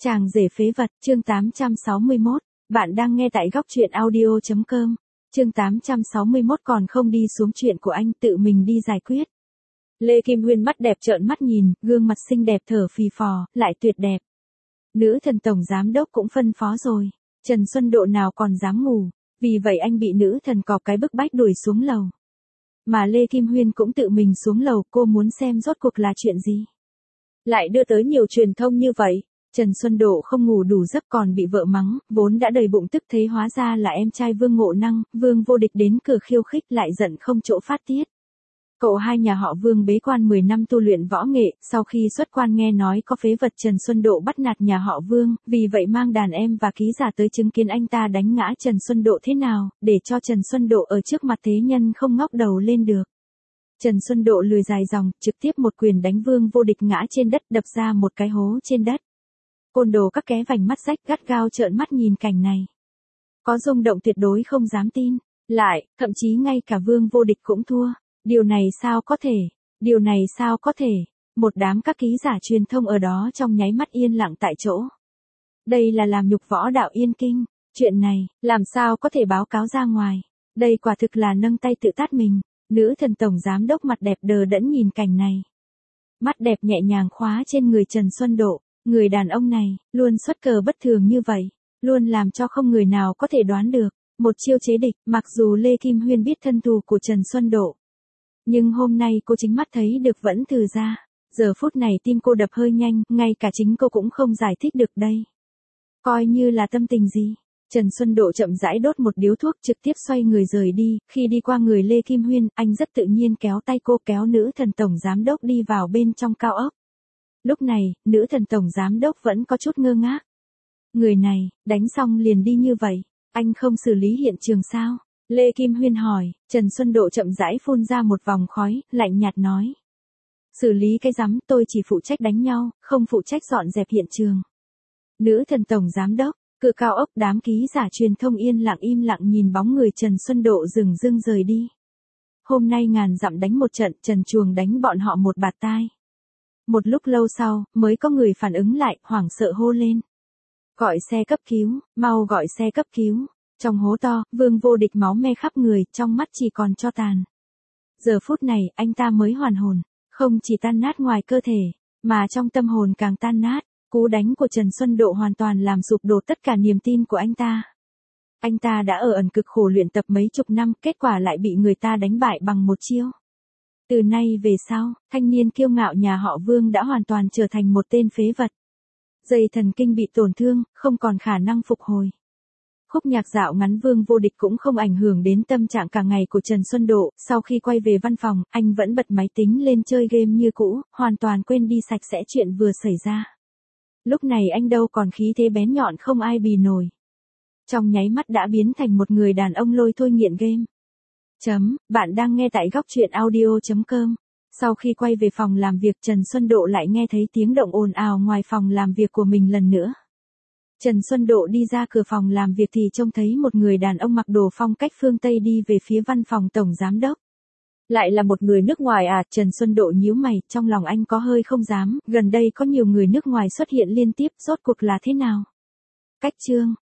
Chàng rể phế vật, chương 861, bạn đang nghe tại góc truyện audio.com, chương 861 còn không đi xuống chuyện của anh tự mình đi giải quyết. Lê Kim Huyên mắt đẹp trợn mắt nhìn, gương mặt xinh đẹp thở phì phò, lại tuyệt đẹp. Nữ thần tổng giám đốc cũng phân phó rồi, Trần Xuân Độ nào còn dám ngủ, vì vậy anh bị nữ thần cọp cái bức bách đuổi xuống lầu. Mà Lê Kim Huyên cũng tự mình xuống lầu, cô muốn xem rốt cuộc là chuyện gì. Lại đưa tới nhiều truyền thông như vậy. Trần Xuân Độ không ngủ đủ giấc còn bị vợ mắng, vốn đã đầy bụng tức thế hóa ra là em trai Vương Ngộ Năng, Vương Vô Địch đến cửa khiêu khích lại giận không chỗ phát tiết. Cậu hai nhà họ Vương bế quan 10 năm tu luyện võ nghệ, sau khi xuất quan nghe nói có phế vật Trần Xuân Độ bắt nạt nhà họ Vương, vì vậy mang đàn em và ký giả tới chứng kiến anh ta đánh ngã Trần Xuân Độ thế nào, để cho Trần Xuân Độ ở trước mặt thế nhân không ngóc đầu lên được. Trần Xuân Độ lười dài dòng, trực tiếp một quyền đánh Vương Vô Địch ngã trên đất, đập ra một cái hố trên đất. Côn đồ các ké vành mắt rách gắt gao trợn mắt nhìn cảnh này. Có rung động tuyệt đối không dám tin. Lại, thậm chí ngay cả Vương Vô Địch cũng thua. Điều này sao có thể? Điều này sao có thể? Một đám các ký giả truyền thông ở đó trong nháy mắt yên lặng tại chỗ. Đây là làm nhục võ đạo Yên Kinh. Chuyện này, làm sao có thể báo cáo ra ngoài? Đây quả thực là nâng tay tự tát mình. Nữ thần tổng giám đốc mặt đẹp đờ đẫn nhìn cảnh này. Mắt đẹp nhẹ nhàng khóa trên người Trần Xuân Độ. Người đàn ông này, luôn xuất cờ bất thường như vậy, luôn làm cho không người nào có thể đoán được. Một chiêu chế địch, mặc dù Lê Kim Huyên biết thân thù của Trần Xuân Độ. Nhưng hôm nay cô chính mắt thấy được vẫn từ ra. Giờ phút này tim cô đập hơi nhanh, ngay cả chính cô cũng không giải thích được đây. Coi như là tâm tình gì. Trần Xuân Độ chậm rãi đốt một điếu thuốc trực tiếp xoay người rời đi, khi đi qua người Lê Kim Huyên, anh rất tự nhiên kéo tay cô kéo nữ thần tổng giám đốc đi vào bên trong cao ốc. Lúc này, nữ thần tổng giám đốc vẫn có chút ngơ ngác. Người này, đánh xong liền đi như vậy, anh không xử lý hiện trường sao? Lê Kim Huyên hỏi, Trần Xuân Độ chậm rãi phun ra một vòng khói, lạnh nhạt nói. Xử lý cái rắm, tôi chỉ phụ trách đánh nhau, không phụ trách dọn dẹp hiện trường. Nữ thần tổng giám đốc, cửa cao ốc đám ký giả truyền thông im lặng nhìn bóng người Trần Xuân Độ dừng dưng rời đi. Hôm nay ngàn dặm đánh một trận, Trần Chuồng đánh bọn họ một bạt tai. Một lúc lâu sau, mới có người phản ứng lại, hoảng sợ hô lên. Gọi xe cấp cứu, mau gọi xe cấp cứu. Trong hố to, Vương Vô Địch máu me khắp người, trong mắt chỉ còn tro tàn. Giờ phút này, anh ta mới hoàn hồn, không chỉ tan nát ngoài cơ thể, mà trong tâm hồn càng tan nát. Cú đánh của Trần Xuân Độ hoàn toàn làm sụp đổ tất cả niềm tin của anh ta. Anh ta đã ở ẩn cực khổ luyện tập mấy chục năm, kết quả lại bị người ta đánh bại bằng một chiêu. Từ nay về sau, thanh niên kiêu ngạo nhà họ Vương đã hoàn toàn trở thành một tên phế vật. Dây thần kinh bị tổn thương, không còn khả năng phục hồi. Khúc nhạc dạo ngắn Vương Vô Địch cũng không ảnh hưởng đến tâm trạng cả ngày của Trần Xuân Độ. Sau khi quay về văn phòng, anh vẫn bật máy tính lên chơi game như cũ, hoàn toàn quên đi sạch sẽ chuyện vừa xảy ra. Lúc này anh đâu còn khí thế bén nhọn không ai bì nổi. Trong nháy mắt đã biến thành một người đàn ông lôi thôi nghiện game. Bạn đang nghe tại góc truyện audio.com. Sau khi quay về phòng làm việc Trần Xuân Độ lại nghe thấy tiếng động ồn ào ngoài phòng làm việc của mình lần nữa. Trần Xuân Độ đi ra cửa phòng làm việc thì trông thấy một người đàn ông mặc đồ phong cách phương Tây đi về phía văn phòng tổng giám đốc. Lại là một người nước ngoài à? Trần Xuân Độ nhíu mày, trong lòng anh có hơi không dám, gần đây có nhiều người nước ngoài xuất hiện liên tiếp, rốt cuộc là thế nào? Cách chương,